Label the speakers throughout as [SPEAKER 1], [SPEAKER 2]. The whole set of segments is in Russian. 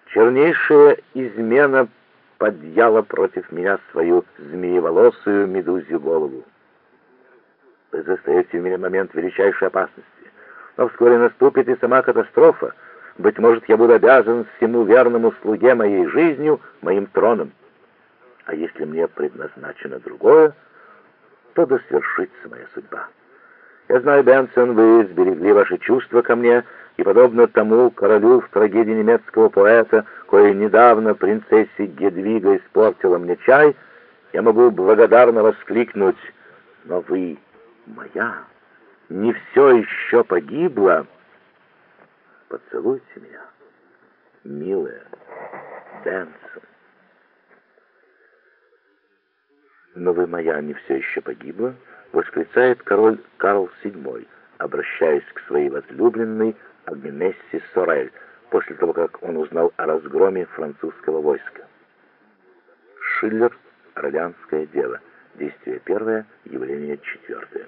[SPEAKER 1] Чернейшая измена подъяла против меня свою змееволосую медузью голову. Вы застаете в меня момент величайшей опасности, но вскоре наступит и сама катастрофа. Быть может, я буду обязан всему верному слуге моей жизнью, моим троном. А если мне предназначено другое, то да свершится моя судьба. Я знаю, Бенсон, вы сберегли ваши чувства ко мне, и, подобно тому королю в трагедии немецкого поэта, кое недавно принцессе Гедвига испортила мне чай, я могу благодарно воскликнуть: но вы моя, не все еще погибло. Поцелуйте меня, милая Бенсон. «Но вы моя, не все еще погибла», — восклицает король Карл VII, обращаясь к своей возлюбленной Агнессе Сорель, после того, как он узнал о разгроме французского войска. Шиллер, «Орлеанское дело», действие первое, явление четвертое.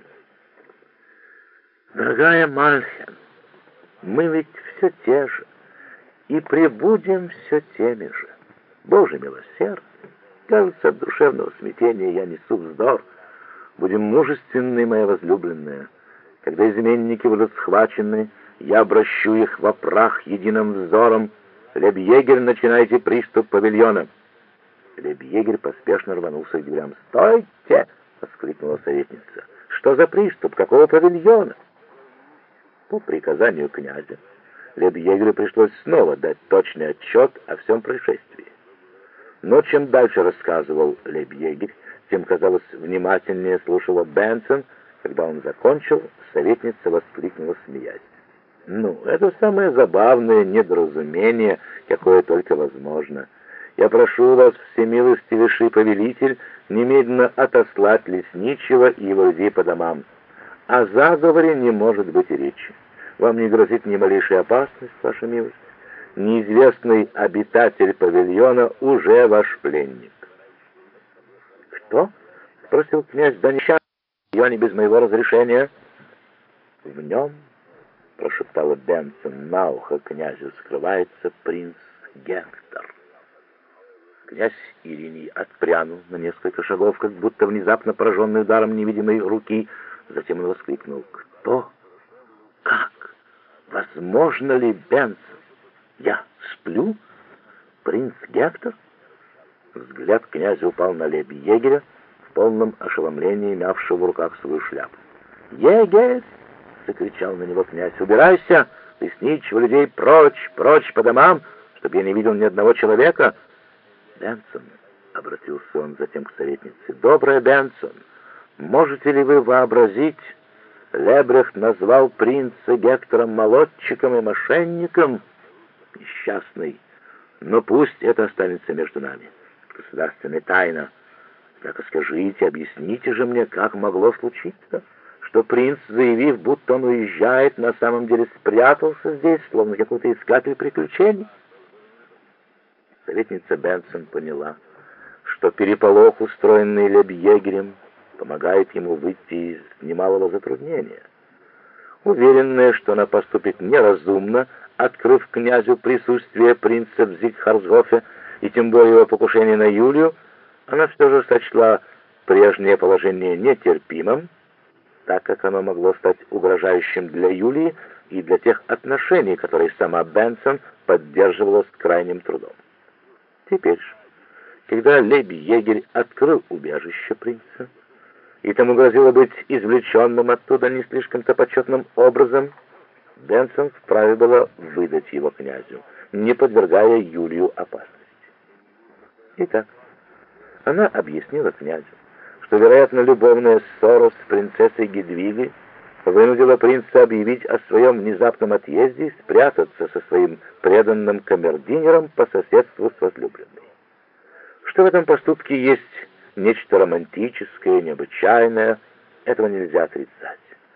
[SPEAKER 1] Дорогая Мальхен, мы ведь все те же, и пребудем все теми же. Боже милосердный! Кажется, от душевного смятения я несу вздор. Будем мужественны, моя возлюбленная. Когда изменники будут схвачены, я обращу их во прах единым взором. Леб-егерь, начинайте приступ павильона. Леб-егерь поспешно рванулся к дверям. «Стойте!» — воскликнула советница. «Что за приступ? Какого павильона?» По приказанию князя леб-егерю пришлось снова дать точный отчет о всем происшествии. Но чем дальше рассказывал леб-егерь, тем, казалось, внимательнее слушала Бенсон. Когда он закончил, советница воскликнула, смеясь: «Ну, это самое забавное недоразумение, какое только возможно. Я прошу вас, всемилостивейший повелитель, немедленно отослать лесничего и его людей по домам. О заговоре не может быть и речи. Вам не грозит ни малейшая опасность, ваша милость. Неизвестный обитатель павильона уже ваш пленник». «Кто?» — спросил князь. «Да несчастный павильоне без моего разрешения». «В нем, — прошептала Бенсон на ухо князю, — скрывается принц Гектор». Князь Ириний отпрянул на несколько шагов, как будто внезапно пораженный ударом невидимой руки. Затем он воскликнул: «Кто? Как? Возможно ли, Бенсон? Я сплю? Принц Гектор?» Взгляд князя упал на леб-егеря, в полном ошеломлении мявшего в руках свою шляпу. «Егерь!» — закричал на него князь. «Убирайся! Лесничего, людей прочь, прочь по домам, чтобы я не видел ни одного человека!» «Бенсон!» — обратился он затем к советнице. «Добрая Бенсон, можете ли вы вообразить, Лебрехт назвал принца Гектора молодчиком и мошенником? Несчастный! Но пусть это останется между нами. Государственная тайна. Однако скажите, объясните же мне, как могло случиться, что принц, заявив, будто он уезжает, на самом деле спрятался здесь, словно какой-то искатель приключений?» Советница Бенсон поняла, что переполох, устроенный леб-егерем, помогает ему выйти из немалого затруднения. Уверенная, что она поступит неразумно, открыв князю присутствие принца в Зигхарсгофе и тем более его покушение на Юлию, она все же сочла прежнее положение нетерпимым, так как оно могло стать угрожающим для Юлии и для тех отношений, которые сама Бенсон поддерживала с крайним трудом. Теперь же, когда леб-егерь открыл убежище принца, и тому грозило быть извлеченным оттуда не слишком-то почетным образом, Бенсон вправе было выдать его князю, не подвергая Юлию опасности. Итак, она объяснила князю, что, вероятно, любовная ссора с принцессой Гедвигой вынудила принца объявить о своем внезапном отъезде и спрятаться со своим преданным камердинером по соседству с возлюбленной. Что в этом поступке есть нечто романтическое, необычайное, этого нельзя отрицать.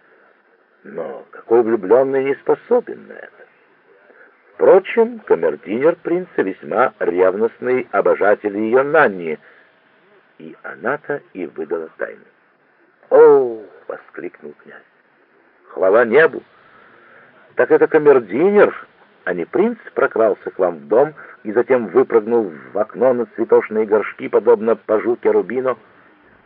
[SPEAKER 1] Но какой влюбленный не способен на это? Впрочем, камердинер принца весьма ревностный обожатель ее Нанни, и она-то и выдала тайну. «О!» — воскликнул князь. «Хвала небу! Так это камердинер, А не принц прокрался к вам в дом и затем выпрыгнул в окно на цветочные горшки, подобно пажу Керубину,